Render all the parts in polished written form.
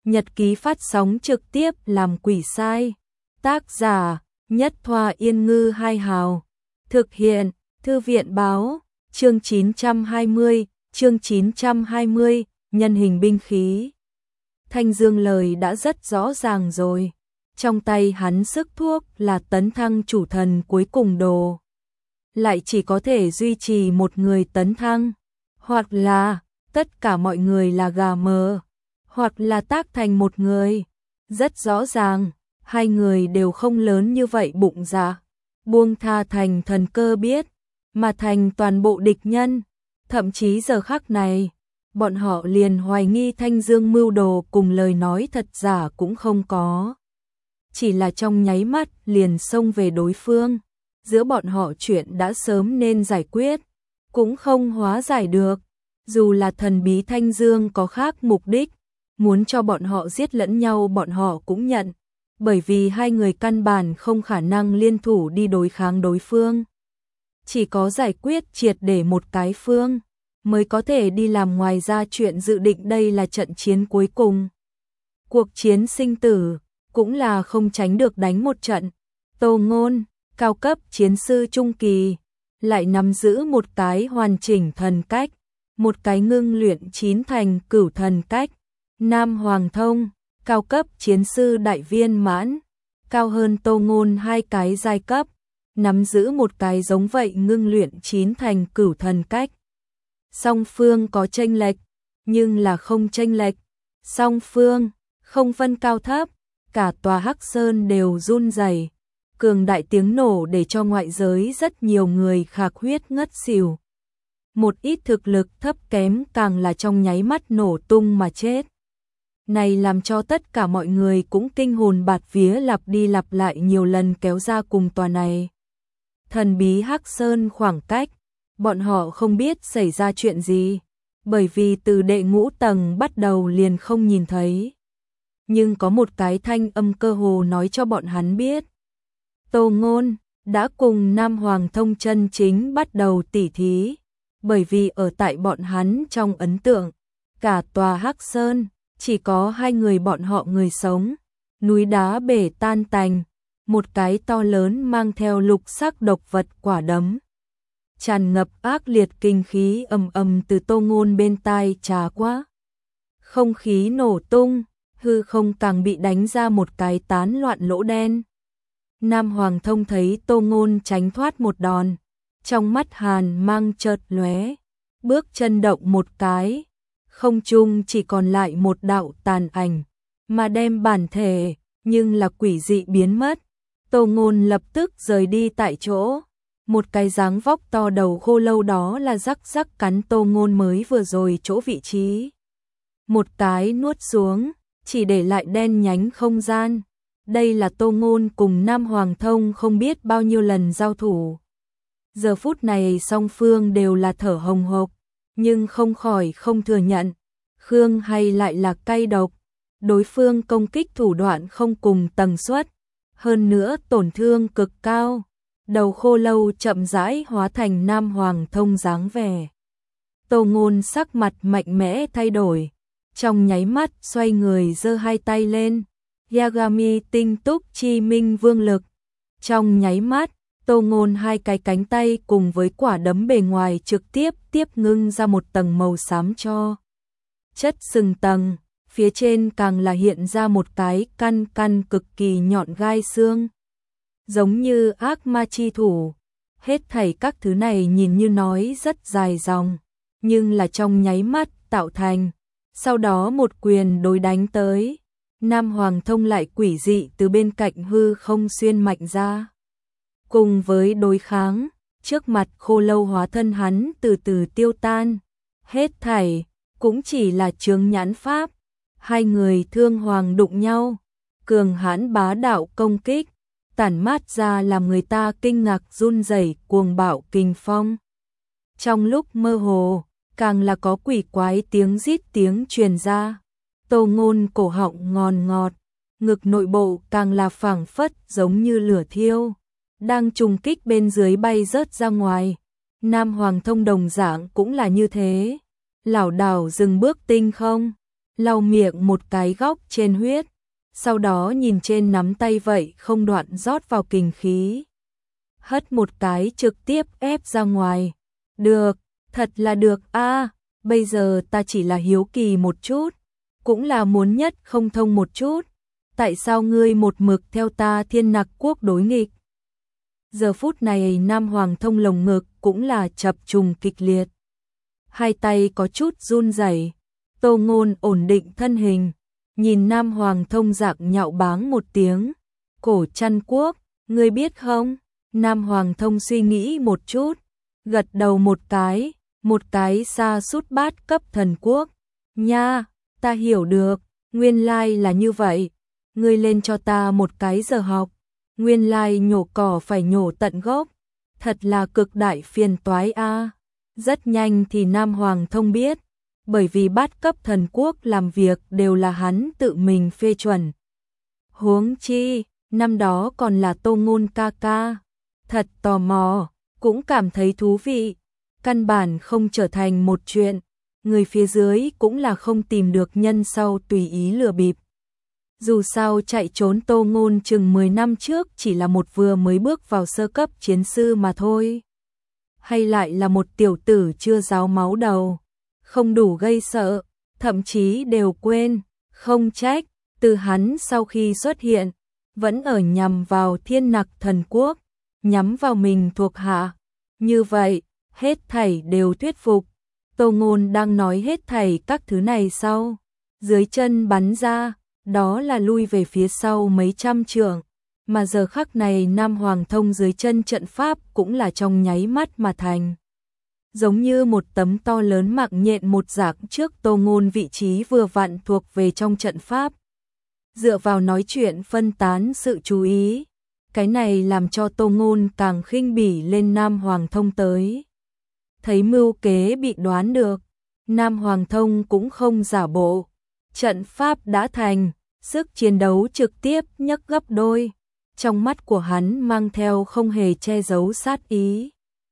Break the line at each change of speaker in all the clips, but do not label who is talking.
Nhật ký phát sóng trực tiếp làm quỷ sai. Tác giả Nhất Thoa Yên Ngư Hai Hào. Thực hiện Thư viện báo. Chương 920, nhân hình binh khí. Thanh Dương lời đã rất rõ ràng rồi. Trong tay hắn sức thuốc là tấn thăng chủ thần cuối cùng đồ. Lại chỉ có thể duy trì một người tấn thăng. Hoặc là tất cả mọi người là gà mờ. Hoặc là tác thành một người. Rất rõ ràng, hai người đều không lớn như vậy bụng dạ. Buông tha thành thần cơ biết, mà thành toàn bộ địch nhân. Thậm chí giờ khắc này, bọn họ liền hoài nghi Thanh Dương mưu đồ cùng lời nói thật giả cũng không có. Chỉ là trong nháy mắt liền xông về đối phương. Giữa bọn họ chuyện đã sớm nên giải quyết, cũng không hóa giải được. Dù là thần bí Thanh Dương có khác mục đích, muốn cho bọn họ giết lẫn nhau bọn họ cũng nhận. Bởi vì hai người căn bản không khả năng liên thủ đi đối kháng đối phương. Chỉ có giải quyết triệt để một cái phương, mới có thể đi làm ngoài ra chuyện dự định đây là trận chiến cuối cùng. Cuộc chiến sinh tử, cũng là không tránh được đánh một trận. Tô Ngôn, cao cấp chiến sư trung kỳ, lại nắm giữ một cái hoàn chỉnh thần cách, một cái ngưng luyện 9 thành cửu thần cách. Nam Hoàng Thông, cao cấp chiến sư đại viên mãn, cao hơn Tô Ngôn 2 cái giai cấp, nắm giữ một cái giống vậy ngưng luyện 9 thành cửu thần cách. Song phương có chênh lệch, nhưng là không chênh lệch. Song phương không phân cao thấp, cả tòa Hắc Sơn đều run rẩy. Cường đại tiếng nổ để cho ngoại giới rất nhiều người khạc huyết ngất xỉu. Một ít thực lực thấp kém càng là trong nháy mắt nổ tung mà chết. Này làm cho tất cả mọi người cũng kinh hồn bạt vía, lặp đi lặp lại nhiều lần kéo ra cùng tòa này. Thần bí Hắc Sơn khoảng cách, bọn họ không biết xảy ra chuyện gì, bởi vì từ đệ ngũ tầng bắt đầu liền không nhìn thấy. Nhưng có một cái thanh âm cơ hồ nói cho bọn hắn biết. Tô Ngôn đã cùng Nam Hoàng Thông chân chính bắt đầu tỉ thí, bởi vì ở tại bọn hắn trong ấn tượng, cả tòa Hắc Sơn chỉ có hai người bọn họ người sống, núi đá bể tan tành, một cái to lớn mang theo lục sắc độc vật quả đấm. Tràn ngập ác liệt kinh khí ầm ầm từ Tô Ngôn bên tai trà qua. Không khí nổ tung, hư không càng bị đánh ra một cái tán loạn lỗ đen. Nam Hoàng Thông thấy Tô Ngôn tránh thoát một đòn, trong mắt hàn mang chợt lóe, bước chân động một cái. Không trung chỉ còn lại một đạo tàn ảnh, mà đem bản thể, nhưng là quỷ dị biến mất. Tô Ngôn lập tức rời đi tại chỗ. Một cái dáng vóc to đầu khô lâu đó là rắc rắc cắn Tô Ngôn mới vừa rồi chỗ vị trí. Một cái nuốt xuống, chỉ để lại đen nhánh không gian. Đây là Tô Ngôn cùng Nam Hoàng Thông không biết bao nhiêu lần giao thủ. Giờ phút này song phương đều là thở hồng hộc, nhưng không khỏi không thừa nhận. Khương hay lại là cay độc, đối phương công kích thủ đoạn không cùng tần suất, hơn nữa tổn thương cực cao. Đầu khô lâu chậm rãi hóa thành Nam Hoàng Thông dáng vẻ. Tô Ngôn sắc mặt mạnh mẽ thay đổi, trong nháy mắt xoay người giơ hai tay lên, Yagami tinh túc chi minh vương lực. Trong nháy mắt, Tô Ngôn hai cái cánh tay cùng với quả đấm bề ngoài trực tiếp ngưng ra một tầng màu xám cho. Chất sừng tầng, phía trên càng là hiện ra một cái căn cực kỳ nhọn gai xương. Giống như ác ma chi thủ, hết thảy các thứ này nhìn như nói rất dài dòng, nhưng là trong nháy mắt tạo thành. Sau đó một quyền đối đánh tới, Nam Hoàng Thông lại quỷ dị từ bên cạnh hư không xuyên mạnh ra. Cùng với đối kháng, trước mặt khô lâu hóa thân hắn từ từ tiêu tan. Hết thảy cũng chỉ là chướng nhãn pháp. Hai người thương hoàng đụng nhau, cường hãn bá đạo công kích, tản mát ra làm người ta kinh ngạc run rẩy cuồng bạo kình phong. Trong lúc mơ hồ, càng là có quỷ quái tiếng rít tiếng truyền ra. Tô Ngôn cổ họng ngòn ngọt, ngực nội bộ càng là phảng phất giống như lửa thiêu, đang trùng kích bên dưới bay rớt ra ngoài. Nam Hoàng Thông đồng dạng cũng là như thế, lảo đảo dừng bước tinh không, lau miệng một cái góc trên huyết, sau đó nhìn trên nắm tay vậy không đoạn rót vào kình khí. Hất một cái trực tiếp ép ra ngoài. Được, thật là được a. Bây giờ ta chỉ là hiếu kỳ một chút, cũng là muốn nhất không thông một chút. Tại sao ngươi một mực theo ta Thiên Nặc quốc đối nghịch? Giờ phút này Nam Hoàng Thông lồng ngực cũng là chập trùng kịch liệt. Hai tay có chút run rẩy. Tô Ngôn ổn định thân hình, nhìn Nam Hoàng Thông dạng nhạo báng một tiếng. Cổ Trăn Quốc, ngươi biết không? Nam Hoàng Thông suy nghĩ một chút, gật đầu một cái xa sút bát cấp thần quốc. Nha, ta hiểu được, nguyên lai là như vậy. Ngươi lên cho ta một cái giờ học. Nguyên lai nhổ cỏ phải nhổ tận gốc. Thật là cực đại phiền toái a. Rất nhanh thì Nam Hoàng Thông biết, bởi vì bát cấp thần quốc làm việc đều là hắn tự mình phê chuẩn. Huống chi, năm đó còn là Tô Ngôn ca ca. Thật tò mò, cũng cảm thấy thú vị. Căn bản không trở thành một chuyện, người phía dưới cũng là không tìm được nhân sau tùy ý lừa bịp. Dù sao chạy trốn Tô Ngôn chừng 10 năm trước chỉ là một vừa mới bước vào sơ cấp chiến sư mà thôi. Hay lại là một tiểu tử chưa ráo máu đầu, không đủ gây sợ, thậm chí đều quên, không trách, từ hắn sau khi xuất hiện, vẫn ở nhằm vào Thiên Nặc thần quốc, nhắm vào mình thuộc hạ. Như vậy, hết thảy đều thuyết phục. Tô Ngôn đang nói hết thảy các thứ này sau, dưới chân bắn ra, đó là lui về phía sau mấy trăm trượng, mà giờ khắc này Nam Hoàng Thông dưới chân trận pháp cũng là trong nháy mắt mà thành. Giống như một tấm to lớn mạng nhện một dạng trước Tô Ngôn vị trí vừa vặn thuộc về trong trận pháp. Dựa vào nói chuyện phân tán sự chú ý, cái này làm cho Tô Ngôn càng khinh bỉ lên Nam Hoàng Thông tới. Thấy mưu kế bị đoán được, Nam Hoàng Thông cũng không giả bộ. Trận pháp đã thành, sức chiến đấu trực tiếp nhấc gấp đôi. Trong mắt của hắn mang theo không hề che giấu sát ý.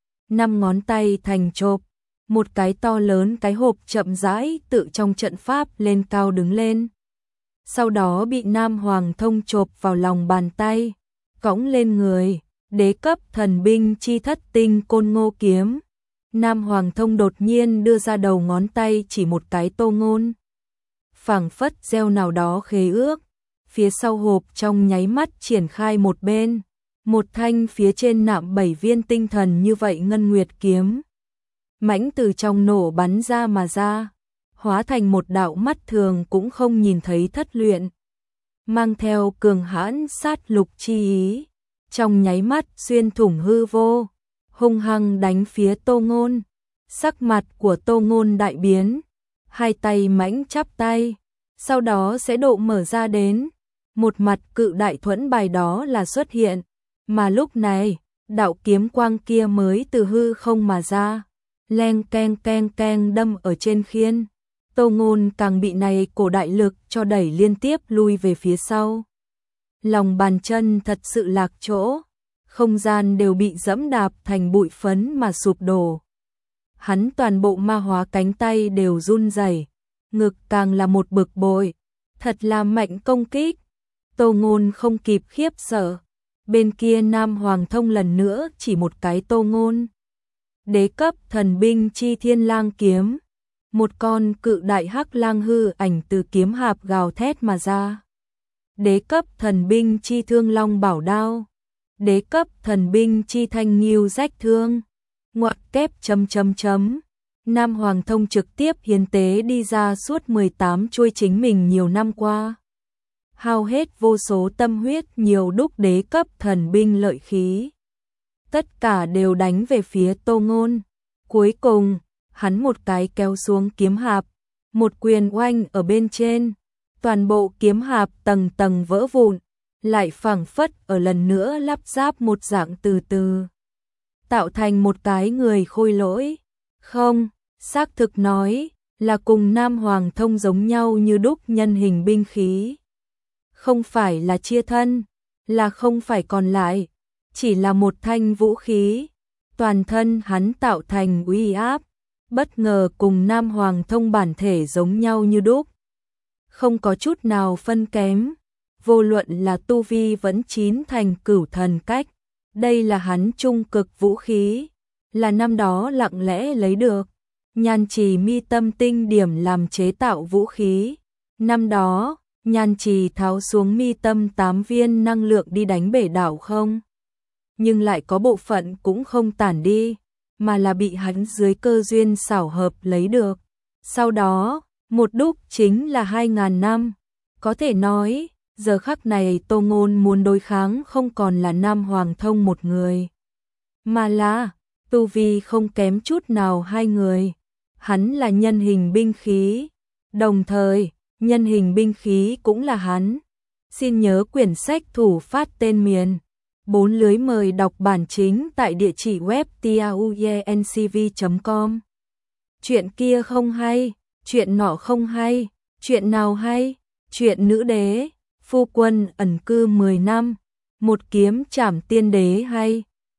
5 ngón tay thành chộp, một cái to lớn cái hộp chậm rãi tự trong trận pháp lên cao đứng lên. Sau đó bị Nam Hoàng Thông chộp vào lòng bàn tay, cõng lên người, đế cấp thần binh chi thất tinh côn ngô kiếm. Nam Hoàng Thông đột nhiên đưa ra đầu ngón tay chỉ một cái Tô Ngôn. Phảng phất gieo nào đó khế ước, phía sau hộp trong nháy mắt triển khai một bên, một thanh phía trên nạm 7 viên tinh thần như vậy ngân nguyệt kiếm. Mãnh từ trong nổ bắn ra mà ra, hóa thành một đạo mắt thường cũng không nhìn thấy thất luyện. Mang theo cường hãn sát lục chi ý, trong nháy mắt xuyên thủng hư vô, hung hăng đánh phía Tô Ngôn. Sắc mặt của Tô Ngôn đại biến, hai tay mãnh chắp tay, sau đó sẽ độ mở ra đến, một mặt cự đại thuẫn bài đó là xuất hiện, mà lúc này, đạo kiếm quang kia mới từ hư không mà ra, leng keng đâm ở trên khiên. Tô Ngôn càng bị này cổ đại lực cho đẩy liên tiếp lui về phía sau. Lòng bàn chân thật sự lạc chỗ, không gian đều bị dẫm đạp thành bụi phấn mà sụp đổ. Hắn toàn bộ ma hóa cánh tay đều run rẩy, ngực càng là một bực bội, thật là mạnh công kích. Tô Ngôn không kịp khiếp sợ, bên kia Nam Hoàng Thông lần nữa chỉ một cái Tô Ngôn. Đế cấp thần binh chi thiên lang kiếm, một con cự đại hắc lang hư ảnh từ kiếm hạp gào thét mà ra. Đế cấp thần binh chi thương long bảo đao, đế cấp thần binh chi thanh nghiêu rách thương. Ngoặc kép chấm. Nam Hoàng Thông trực tiếp hiến tế đi ra suốt 18 chuôi chính mình nhiều năm qua. Hao hết vô số tâm huyết nhiều đúc đế cấp thần binh lợi khí. Tất cả đều đánh về phía Tô Ngôn. Cuối cùng, hắn một cái kéo xuống kiếm hạp, một quyền oanh ở bên trên. Toàn bộ kiếm hạp tầng tầng vỡ vụn, lại phảng phất ở lần nữa lắp ráp một dạng từ từ. Tạo thành một cái người khôi lỗi. Không, xác thực nói là cùng Nam Hoàng Thông giống nhau như đúc nhân hình binh khí. Không phải là chia thân, là không phải còn lại, chỉ là một thanh vũ khí. Toàn thân hắn tạo thành uy áp, bất ngờ cùng Nam Hoàng Thông bản thể giống nhau như đúc. không có chút nào phân kém, vô luận là tu vi vẫn chín thành cửu thần cách, đây là hắn trung cực vũ khí, là năm đó lặng lẽ lấy được, Nhan Trì mi tâm tinh điểm làm chế tạo vũ khí, năm đó, Nhan Trì tháo xuống mi tâm 8 viên năng lượng đi đánh bể đảo không, nhưng lại có bộ phận cũng không tản đi, mà là bị hắn dưới cơ duyên xảo hợp lấy được. Sau đó, một đúc chính là 2000 năm. Có thể nói, giờ khắc này Tô Ngôn muốn đối kháng không còn là Nam Hoàng Thông một người, mà là tu vi không kém chút nào hai người. Hắn là nhân hình binh khí, đồng thời, nhân hình binh khí cũng là hắn. Xin nhớ quyển sách thủ phát tên miền. 4 lưới mời đọc bản chính tại địa chỉ web tauyencv.com. Chuyện kia không hay, chuyện nọ không hay, chuyện nào hay? Chuyện nữ đế, phu quân ẩn cư 10 năm, một kiếm trảm tiên đế hay.